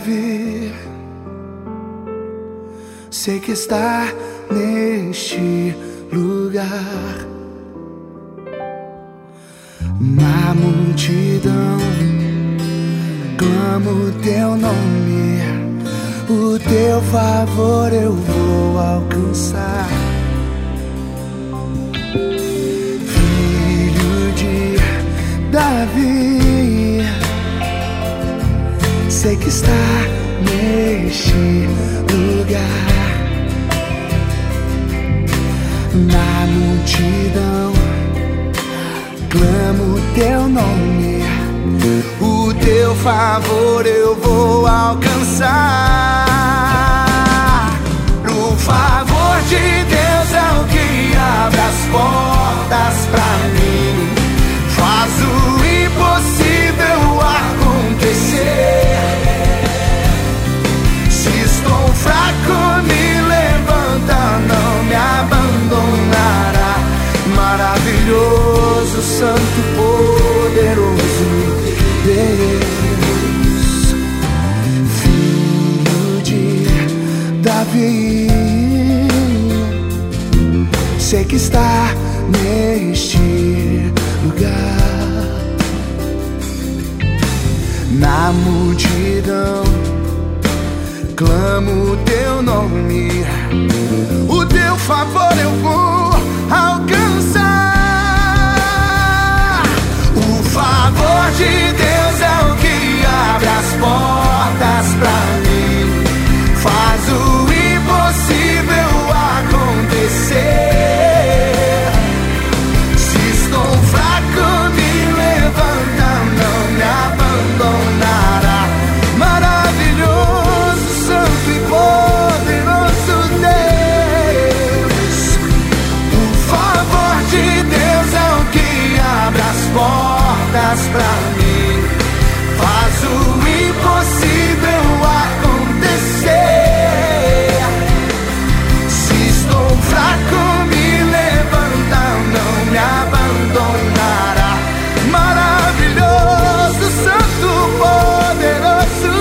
Davi, sei que está neste lugar. Na multidão clamo teu nome, o teu favor eu vou alcançar. Filho de Davi, sei que está neste lugar. Na multidão clamo teu nome, o teu favor eu vou alcançar. O favor de Deus é o que abre as portas pra mim, faz o impossível acontecer. Se estou fraco, me levanta, não me abandonará. Maravilhoso, santo, poderoso Deus, Filho de Davi, sei que está neste lugar. Na multidão clamo teu nome, o teu favor eu vou alcançar. O favor de Deus é o que abre as portas pra mim, faz o impossível acontecer. Se estou fraco, me levanta, não me abandonará. Maravilhoso, santo e poderoso Deus, o favor de Deus é o que abre as portas pra mim, faz o impossível acontecer. Se estou fraco, me levanta, não me abandonará. Maravilhoso, santo, poderoso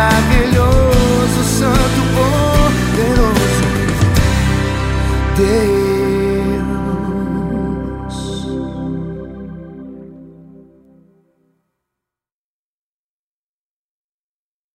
Deus.